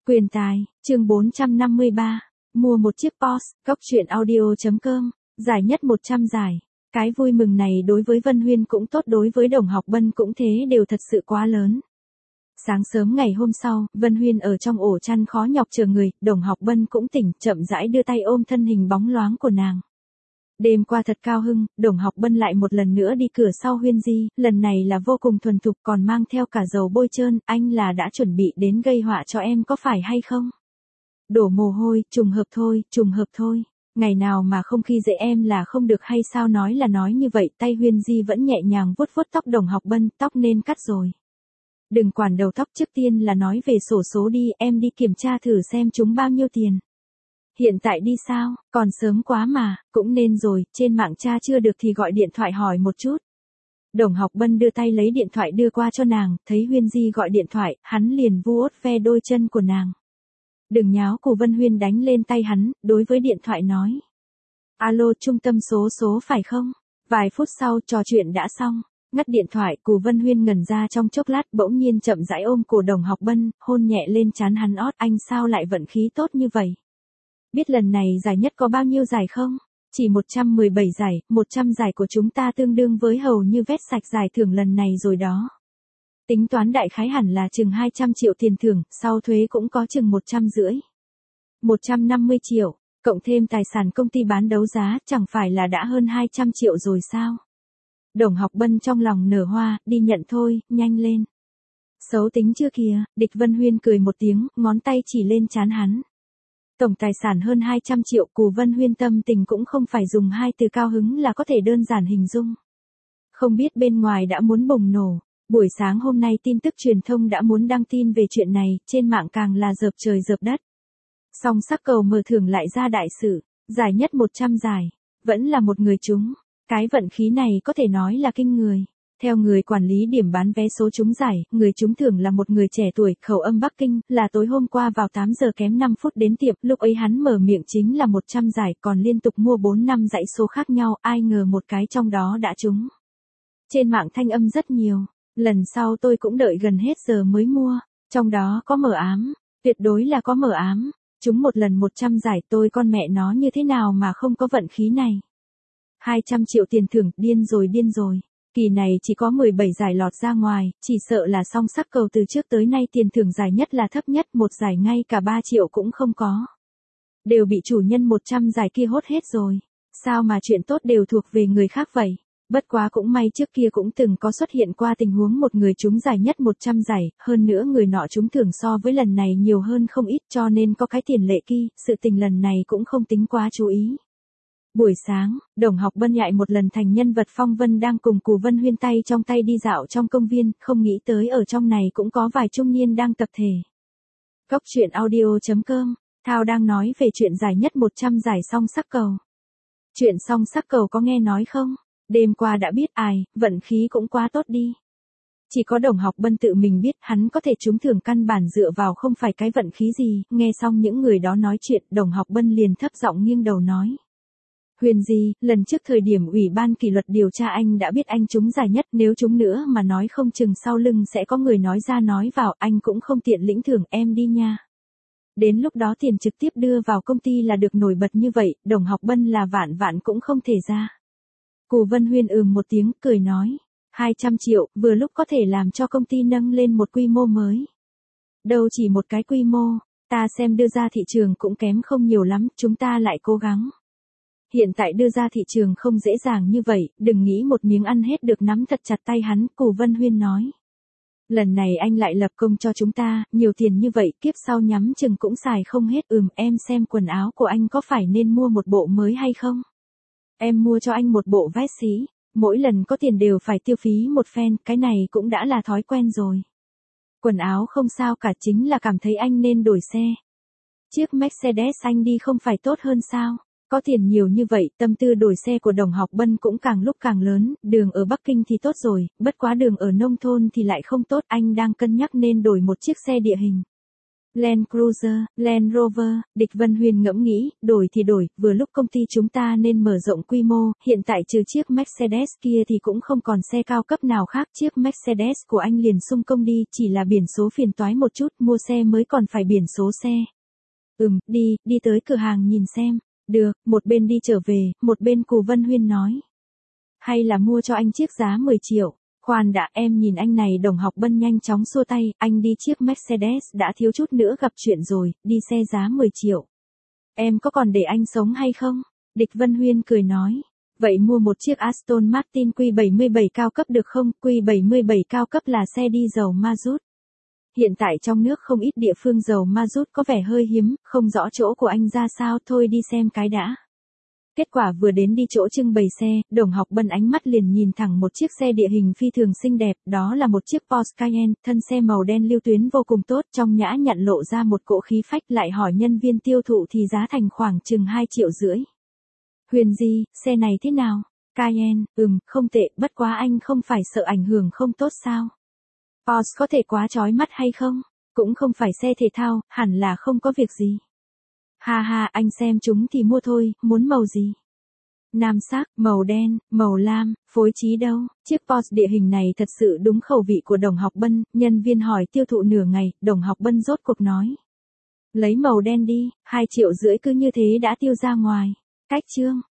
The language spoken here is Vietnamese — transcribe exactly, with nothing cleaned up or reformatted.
Quyền tài, chương bốn trăm năm mươi ba, mua một chiếc Porsche, góc truyện audio.com, giải nhất một trăm giải. Cái vui mừng này đối với Vân Huyên cũng tốt, đối với Đồng Học Bân cũng thế, đều thật sự quá lớn. Sáng sớm ngày hôm sau, Vân Huyên ở trong ổ chăn khó nhọc chờ người, Đồng Học Bân cũng tỉnh, chậm rãi đưa tay ôm thân hình bóng loáng của nàng. Đêm qua thật cao hưng, Đồng Học Bân lại một lần nữa đi cửa sau Huyên Di, lần này là vô cùng thuần thục, còn mang theo cả dầu bôi trơn, anh là đã chuẩn bị đến gây họa cho em có phải hay không? Đổ mồ hôi, trùng hợp thôi, trùng hợp thôi. Ngày nào mà không khi dễ em là không được hay sao? Nói là nói như vậy, tay Huyên Di vẫn nhẹ nhàng vuốt vuốt tóc Đồng Học Bân, tóc nên cắt rồi. Đừng quản đầu tóc, trước tiên là nói về sổ số đi, em đi kiểm tra thử xem chúng bao nhiêu tiền. Hiện tại đi sao, còn sớm quá mà, cũng nên rồi, trên mạng tra chưa được thì gọi điện thoại hỏi một chút. Đồng Học Bân đưa tay lấy điện thoại đưa qua cho nàng, thấy Huyên Di gọi điện thoại, hắn liền vuốt ve đôi chân của nàng. Đừng nháo, Cù Vân Huyên đánh lên tay hắn, đối với điện thoại nói. Alo, trung tâm số số phải không? Vài phút sau, trò chuyện đã xong. Ngắt điện thoại, Cù Vân Huyên ngẩn ra trong chốc lát, bỗng nhiên chậm rãi ôm cổ Đồng Học Bân, hôn nhẹ lên trán hắn. Ót, anh sao lại vận khí tốt như vậy? Biết lần này giải nhất có bao nhiêu giải không? Chỉ một trăm mười bảy giải, một trăm giải của chúng ta tương đương với hầu như vét sạch giải thưởng lần này rồi đó. Tính toán đại khái hẳn là chừng hai trăm triệu tiền thưởng, sau thuế cũng có chừng một trăm rưỡi. một trăm năm mươi triệu, cộng thêm tài sản công ty bán đấu giá, chẳng phải là đã hơn hai trăm triệu rồi sao? Đồng Học Bân trong lòng nở hoa, đi nhận thôi, nhanh lên. Xấu tính chưa kìa, Địch Vân Huyên cười một tiếng, ngón tay chỉ lên trán hắn. Tổng tài sản hơn hai trăm triệu, Cù Vân Huyên tâm tình cũng không phải dùng hai từ cao hứng là có thể đơn giản hình dung. Không biết bên ngoài đã muốn bùng nổ, buổi sáng hôm nay tin tức truyền thông đã muốn đăng tin về chuyện này, trên mạng càng là dợp trời dợp đất. Song Sắc Cầu mở thưởng lại ra đại sự, giải nhất một trăm giải, vẫn là một người trúng, cái vận khí này có thể nói là kinh người. Theo người quản lý điểm bán vé số trúng giải, người trúng thưởng là một người trẻ tuổi, khẩu âm Bắc Kinh, là tối hôm qua vào tám giờ kém năm phút đến tiệm, lúc ấy hắn mở miệng chính là một trăm giải, còn liên tục mua bốn năm dãy số khác nhau, ai ngờ một cái trong đó đã trúng. Trên mạng thanh âm rất nhiều, lần sau tôi cũng đợi gần hết giờ mới mua, trong đó có mờ ám, tuyệt đối là có mờ ám, trúng một lần một trăm giải, tôi con mẹ nó như thế nào mà không có vận khí này. hai trăm triệu tiền thưởng, điên rồi điên rồi. Kỳ này chỉ có mười bảy giải lọt ra ngoài, chỉ sợ là Song Sắc Cầu từ trước tới nay tiền thưởng giải nhất là thấp nhất, một giải ngay cả ba triệu cũng không có. Đều bị chủ nhân một trăm giải kia hốt hết rồi. Sao mà chuyện tốt đều thuộc về người khác vậy? Bất quá cũng may trước kia cũng từng có xuất hiện qua tình huống một người trúng giải nhất một trăm giải, hơn nữa người nọ trúng thưởng so với lần này nhiều hơn không ít, cho nên có cái tiền lệ kia, sự tình lần này cũng không tính quá chú ý. Buổi sáng, Đồng Học Bân nhại một lần thành nhân vật phong vân đang cùng Cù Vân Huyên tay trong tay đi dạo trong công viên, không nghĩ tới ở trong này cũng có vài trung niên đang tập thể. Góc truyện audio.com, Thao đang nói về chuyện giải nhất một trăm giải Song Sắc Cầu. Chuyện Song Sắc Cầu có nghe nói không? Đêm qua đã biết ai, vận khí cũng quá tốt đi. Chỉ có Đồng Học Bân tự mình biết hắn có thể trúng thưởng căn bản dựa vào không phải cái vận khí gì, nghe xong những người đó nói chuyện, Đồng Học Bân liền thấp giọng nghiêng đầu nói. Huyền Di, lần trước thời điểm ủy ban kỷ luật điều tra anh đã biết anh trúng giải nhất, nếu trúng nữa mà nói không chừng sau lưng sẽ có người nói ra nói vào, anh cũng không tiện lĩnh thưởng, em đi nha. Đến lúc đó tiền trực tiếp đưa vào công ty là được, nổi bật như vậy, Đồng Học Bân là vạn vạn cũng không thể ra. Cù Vân Huyên ừm một tiếng, cười nói, hai trăm triệu, vừa lúc có thể làm cho công ty nâng lên một quy mô mới. Đâu chỉ một cái quy mô, ta xem đưa ra thị trường cũng kém không nhiều lắm, chúng ta lại cố gắng. Hiện tại đưa ra thị trường không dễ dàng như vậy, đừng nghĩ một miếng ăn hết được, nắm thật chặt tay hắn, Cù Vân Huyên nói. Lần này anh lại lập công cho chúng ta, nhiều tiền như vậy, kiếp sau nhắm chừng cũng xài không hết. Ừm, em xem quần áo của anh có phải nên mua một bộ mới hay không? Em mua cho anh một bộ vest xí, mỗi lần có tiền đều phải tiêu phí một phen, cái này cũng đã là thói quen rồi. Quần áo không sao cả, chính là cảm thấy anh nên đổi xe. Chiếc Mercedes anh đi không phải tốt hơn sao? Có tiền nhiều như vậy, tâm tư đổi xe của Đồng Học Bân cũng càng lúc càng lớn, đường ở Bắc Kinh thì tốt rồi, bất quá đường ở nông thôn thì lại không tốt, anh đang cân nhắc nên đổi một chiếc xe địa hình. Land Cruiser, Land Rover, Địch Vân Huyền ngẫm nghĩ, đổi thì đổi, vừa lúc công ty chúng ta nên mở rộng quy mô, hiện tại trừ chiếc Mercedes kia thì cũng không còn xe cao cấp nào khác, chiếc Mercedes của anh liền xung công đi, chỉ là biển số phiền toái một chút, mua xe mới còn phải biển số xe. Ừm, đi, đi tới cửa hàng nhìn xem. Được, một bên đi trở về, một bên Cù Vân Huyên nói. Hay là mua cho anh chiếc giá mười triệu. Khoan đã, em nhìn anh này. Đồng Học Bân nhanh chóng xua tay, anh đi chiếc Mercedes đã thiếu chút nữa gặp chuyện rồi, đi xe giá mười triệu. Em có còn để anh sống hay không? Địch Vân Huyên cười nói. Vậy mua một chiếc Aston Martin Q bảy mươi bảy cao cấp được không? Q bảy mươi bảy cao cấp là xe đi dầu ma rút. Hiện tại trong nước không ít địa phương dầu ma rút có vẻ hơi hiếm, không rõ chỗ của anh ra sao, thôi đi xem cái đã. Kết quả vừa đến đi chỗ trưng bày xe, Đồng Học Bân ánh mắt liền nhìn thẳng một chiếc xe địa hình phi thường xinh đẹp, đó là một chiếc Porsche Cayenne, thân xe màu đen lưu tuyến vô cùng tốt, trong nhã nhặn lộ ra một cỗ khí phách, lại hỏi nhân viên tiêu thụ thì giá thành khoảng chừng hai triệu rưỡi. Huyền gì, xe này thế nào? Cayenne, ừm, không tệ, bất quá anh không phải sợ ảnh hưởng không tốt sao? Porsche có thể quá chói mắt hay không? Cũng không phải xe thể thao, hẳn là không có việc gì. Ha ha, anh xem chúng thì mua thôi, muốn màu gì? Nam sắc, màu đen, màu lam, phối trí đâu? Chiếc Porsche địa hình này thật sự đúng khẩu vị của Đồng Học Bân, nhân viên hỏi tiêu thụ nửa ngày, Đồng Học Bân rốt cuộc nói. Lấy màu đen đi, hai triệu rưỡi cứ như thế đã tiêu ra ngoài. Cách chương.